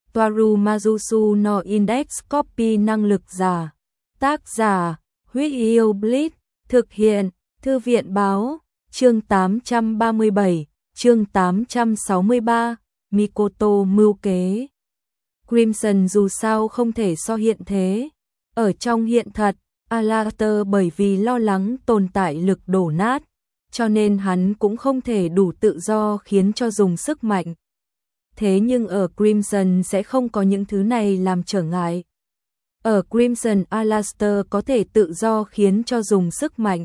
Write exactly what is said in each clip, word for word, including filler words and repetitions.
Toaru Majusu no Index Copy năng lực giả. Tác giả, Huyết Yêu Blitz, thực hiện, Thư viện báo, chương tám trăm ba mươi bảy, chương tám trăm sáu mươi ba, Mikoto mưu kế. Crimson dù sao không thể so hiện thế. Ở trong hiện thật, Alastor bởi vì lo lắng tồn tại lực đổ nát, cho nên hắn cũng không thể đủ tự do khiến cho dùng sức mạnh. Thế nhưng ở Crimson sẽ không có những thứ này làm trở ngại. Ở Crimson Alastor có thể tự do khiến cho dùng sức mạnh.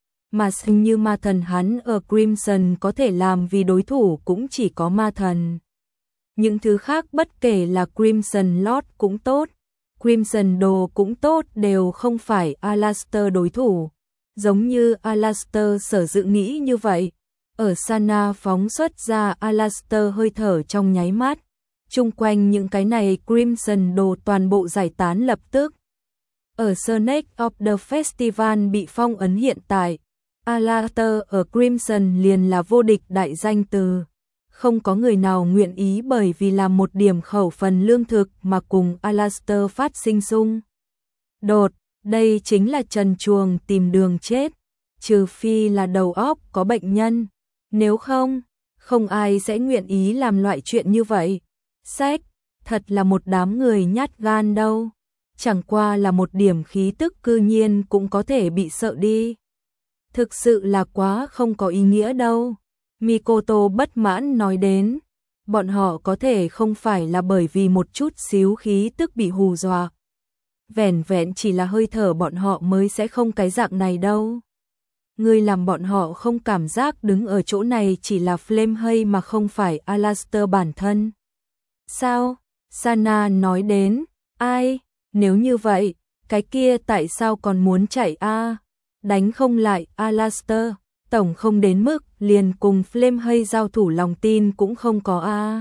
Mà sinh như ma thần hắn ở Crimson có thể làm vì đối thủ cũng chỉ có ma thần. Những thứ khác bất kể là Crimson Lord cũng tốt, Crimson Đồ cũng tốt đều không phải Alastor đối thủ. Giống như Alastor sở dự nghĩ như vậy. Ở Sana phóng xuất ra Alastor hơi thở trong nháy mắt. Chung quanh những cái này Crimson Đồ toàn bộ giải tán lập tức. Ở Snake of the Festival bị phong ấn hiện tại, Alastor ở Crimson liền là vô địch đại danh từ. Không có người nào nguyện ý bởi vì làm một điểm khẩu phần lương thực mà cùng Alastor phát sinh xung đột. Đây chính là trần truồng tìm đường chết. Trừ phi là đầu óc có bệnh nhân. Nếu không, không ai sẽ nguyện ý làm loại chuyện như vậy. Sách, thật là một đám người nhát gan đâu. Chẳng qua là một điểm khí tức cư nhiên cũng có thể bị sợ đi. Thực sự là quá không có ý nghĩa đâu. Mikoto bất mãn nói đến. Bọn họ có thể không phải là bởi vì một chút xíu khí tức bị hù dọa. Vẻn vẹn chỉ là hơi thở bọn họ mới sẽ không cái dạng này đâu. Người làm bọn họ không cảm giác đứng ở chỗ này chỉ là Flame hay mà không phải Alastor bản thân. Sao? Sana nói đến. Ai? Nếu như vậy, cái kia tại sao còn muốn chạy a? À? Đánh không lại Alastor, tổng không đến mức liền cùng Flame hay giao thủ lòng tin cũng không có a. À?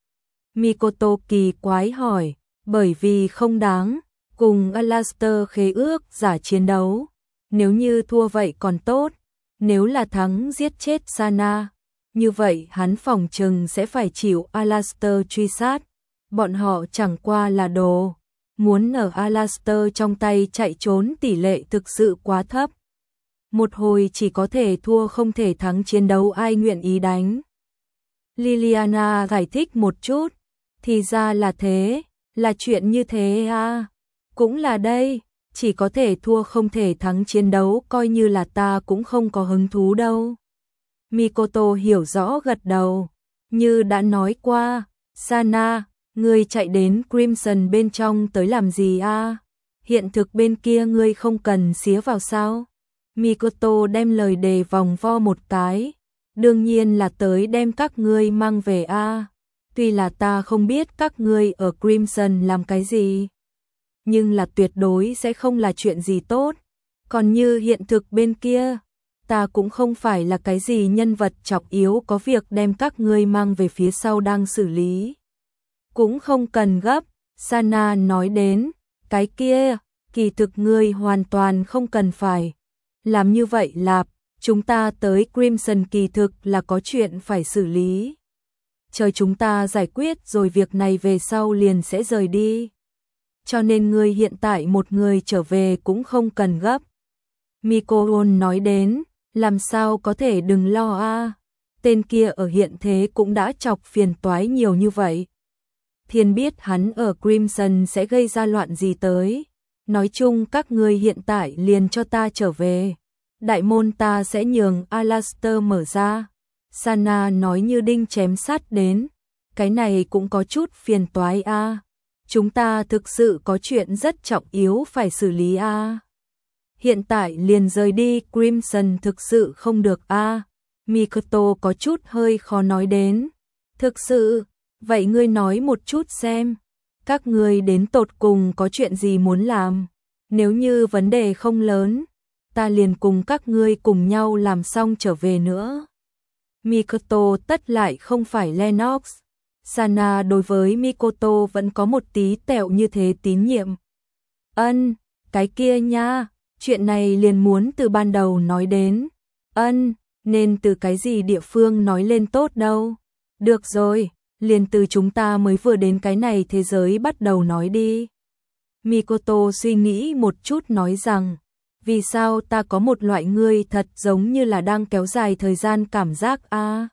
Mikoto kỳ quái hỏi, bởi vì không đáng cùng Alastor khế ước giả chiến đấu. Nếu như thua vậy còn tốt, nếu là thắng giết chết Sana, như vậy hắn phòng trừng sẽ phải chịu Alastor truy sát. Bọn họ chẳng qua là đồ, muốn ở Alastor trong tay chạy trốn tỷ lệ thực sự quá thấp. Một hồi chỉ có thể thua không thể thắng chiến đấu ai nguyện ý đánh. Liliana giải thích một chút, thì ra là thế, là chuyện như thế à, cũng là đây. Chỉ có thể thua không thể thắng chiến đấu coi như là ta cũng không có hứng thú đâu. Mikoto hiểu rõ gật đầu. Như đã nói qua, Sana, ngươi chạy đến Crimson bên trong tới làm gì a? À? Hiện thực bên kia ngươi không cần xía vào sao? Mikoto đem lời đề vòng vo một cái. Đương nhiên là tới đem các ngươi mang về a. À? Tuy là ta không biết các ngươi ở Crimson làm cái gì, nhưng là tuyệt đối sẽ không là chuyện gì tốt. Còn như hiện thực bên kia, ta cũng không phải là cái gì nhân vật trọng yếu có việc đem các ngươi mang về phía sau đang xử lý. Cũng không cần gấp, Sana nói đến, cái kia, kỳ thực ngươi hoàn toàn không cần phải làm như vậy lạp, chúng ta tới Crimson kỳ thực là có chuyện phải xử lý. Chờ chúng ta giải quyết rồi việc này về sau liền sẽ rời đi. Cho nên ngươi hiện tại một người trở về cũng không cần gấp. Mikoto nói đến, làm sao có thể đừng lo a? À? Tên kia ở hiện thế cũng đã chọc phiền toái nhiều như vậy. Thiên biết hắn ở Crimson sẽ gây ra loạn gì tới. Nói chung các ngươi hiện tại liền cho ta trở về. Đại môn ta sẽ nhường Alastor mở ra. Sana nói như đinh chém sắt đến. Cái này cũng có chút phiền toái a. À? Chúng ta thực sự có chuyện rất trọng yếu phải xử lý a. À? Hiện tại liền rời đi Crimson thực sự không được a. À? Mikoto có chút hơi khó nói đến. Thực sự, vậy ngươi nói một chút xem, các ngươi đến tột cùng có chuyện gì muốn làm? Nếu như vấn đề không lớn, ta liền cùng các ngươi cùng nhau làm xong trở về nữa. Mikoto tất lại không phải Lennox. Sana đối với Mikoto vẫn có một tí tẹo như thế tín nhiệm. Ân, cái kia nha, chuyện này liền muốn từ ban đầu nói đến. Ân, nên từ cái gì địa phương nói lên tốt đâu. Được rồi, liền từ chúng ta mới vừa đến cái này thế giới bắt đầu nói đi. Mikoto suy nghĩ một chút nói rằng, vì sao ta có một loại ngươi thật giống như là đang kéo dài thời gian cảm giác a? À?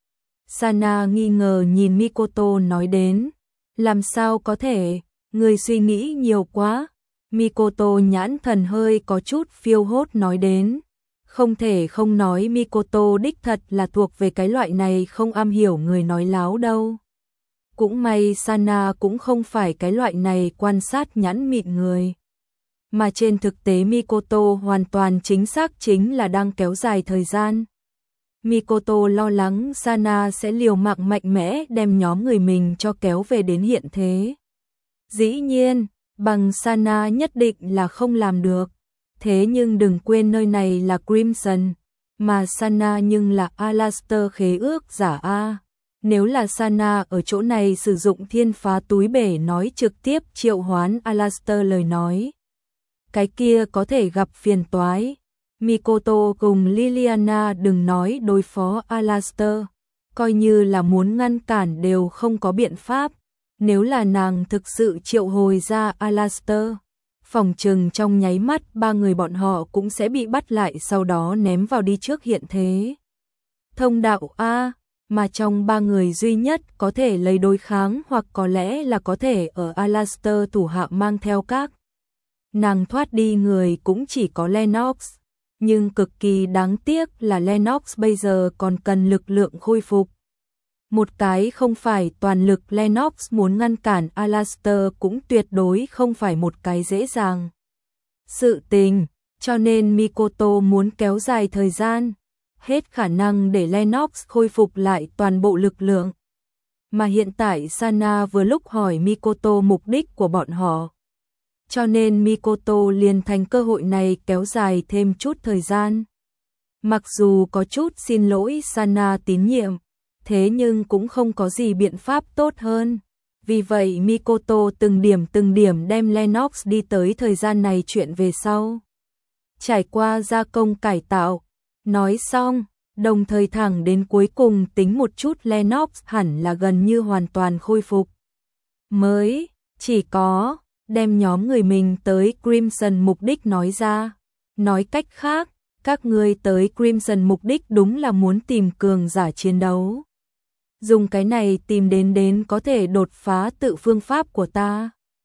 Sana nghi ngờ nhìn Mikoto nói đến, làm sao có thể, ngươi suy nghĩ nhiều quá. Mikoto nhãn thần hơi có chút phiêu hốt nói đến, không thể không nói Mikoto đích thật là thuộc về cái loại này không am hiểu người nói láo đâu. Cũng may Sana cũng không phải cái loại này quan sát nhãn mịn người. Mà trên thực tế Mikoto hoàn toàn chính xác chính là đang kéo dài thời gian. Mikoto lo lắng Sana sẽ liều mạng mạnh mẽ đem nhóm người mình cho kéo về đến hiện thế. Dĩ nhiên, bằng Sana nhất định là không làm được. Thế nhưng đừng quên nơi này là Crimson, mà Sana nhưng là Alastor khế ước giả A. Nếu là Sana ở chỗ này sử dụng thiên phá túi bể nói trực tiếp triệu hoán Alastor lời nói, cái kia có thể gặp phiền toái. Mikoto cùng Liliana đừng nói đối phó Alastor, coi như là muốn ngăn cản đều không có biện pháp. Nếu là nàng thực sự triệu hồi ra Alastor, phòng trừng trong nháy mắt ba người bọn họ cũng sẽ bị bắt lại sau đó ném vào đi trước hiện thế. Thông đạo A, mà trong ba người duy nhất có thể lấy đối kháng hoặc có lẽ là có thể ở Alastor thủ hạ mang theo các nàng thoát đi người cũng chỉ có Lennox. Nhưng cực kỳ đáng tiếc là Lennox bây giờ còn cần lực lượng khôi phục. Một cái không phải toàn lực Lennox muốn ngăn cản Alastor cũng tuyệt đối không phải một cái dễ dàng sự tình, cho nên Mikoto muốn kéo dài thời gian, hết khả năng để Lennox khôi phục lại toàn bộ lực lượng. Mà hiện tại Sana vừa lúc hỏi Mikoto mục đích của bọn họ. Cho nên Mikoto liền thành cơ hội này kéo dài thêm chút thời gian. Mặc dù có chút xin lỗi Sana tín nhiệm, thế nhưng cũng không có gì biện pháp tốt hơn. Vì vậy Mikoto từng điểm từng điểm đem Lennox đi tới thời gian này chuyện về sau. Trải qua gia công cải tạo, nói xong, đồng thời thẳng đến cuối cùng tính một chút Lennox hẳn là gần như hoàn toàn khôi phục. Mới, chỉ có, đem nhóm người mình tới Crimson mục đích nói ra. Nói cách khác, các ngươi tới Crimson mục đích đúng là muốn tìm cường giả chiến đấu. Dùng cái này tìm đến đến có thể đột phá tự phương pháp của ta.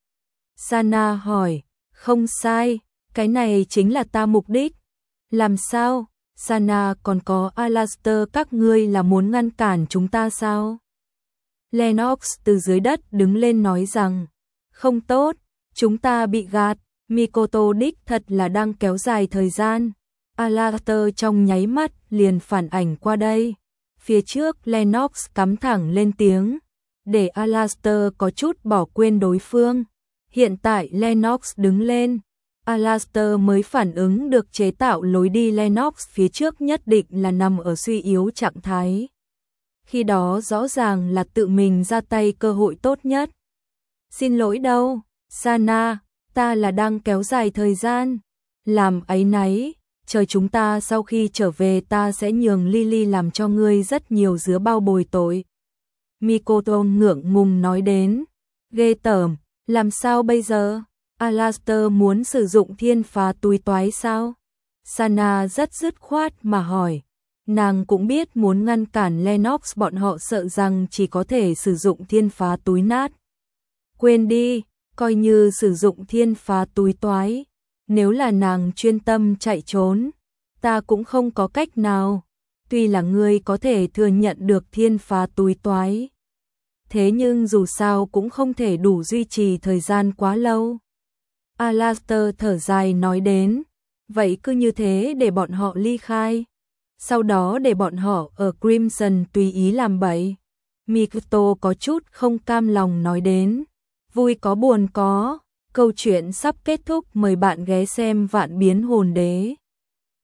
Sana hỏi, không sai, cái này chính là ta mục đích. Làm sao? Sana còn có Alastor các ngươi là muốn ngăn cản chúng ta sao? Lennox từ dưới đất đứng lên nói rằng, không tốt, chúng ta bị gạt, Mikoto đích thật là đang kéo dài thời gian. Alastor trong nháy mắt liền phản ảnh qua đây. Phía trước Lennox cắm thẳng lên tiếng, để Alastor có chút bỏ quên đối phương. Hiện tại Lennox đứng lên, Alastor mới phản ứng được chế tạo lối đi Lennox phía trước nhất định là nằm ở suy yếu trạng thái. Khi đó rõ ràng là tự mình ra tay cơ hội tốt nhất. Xin lỗi đâu, Sana, ta là đang kéo dài thời gian. Làm áy náy, chờ chúng ta sau khi trở về ta sẽ nhường Lily làm cho ngươi rất nhiều dứa bao bồi tội. Mikoto ngượng ngùng nói đến, ghê tởm, làm sao bây giờ? Alastor muốn sử dụng thiên phá túi toái sao? Sana rất dứt khoát mà hỏi. Nàng cũng biết muốn ngăn cản Lennox bọn họ sợ rằng chỉ có thể sử dụng thiên phá túi nát. Quên đi, coi như sử dụng thiên phá túi toái. Nếu là nàng chuyên tâm chạy trốn, ta cũng không có cách nào. Tuy là ngươi có thể thừa nhận được thiên phá túi toái, thế nhưng dù sao cũng không thể đủ duy trì thời gian quá lâu. Alastor thở dài nói đến, vậy cứ như thế để bọn họ ly khai. Sau đó để bọn họ ở Crimson tùy ý làm bậy. Mikoto có chút không cam lòng nói đến, vui có buồn có. Câu chuyện sắp kết thúc, mời bạn ghé xem Vạn Biến Hồn Đế.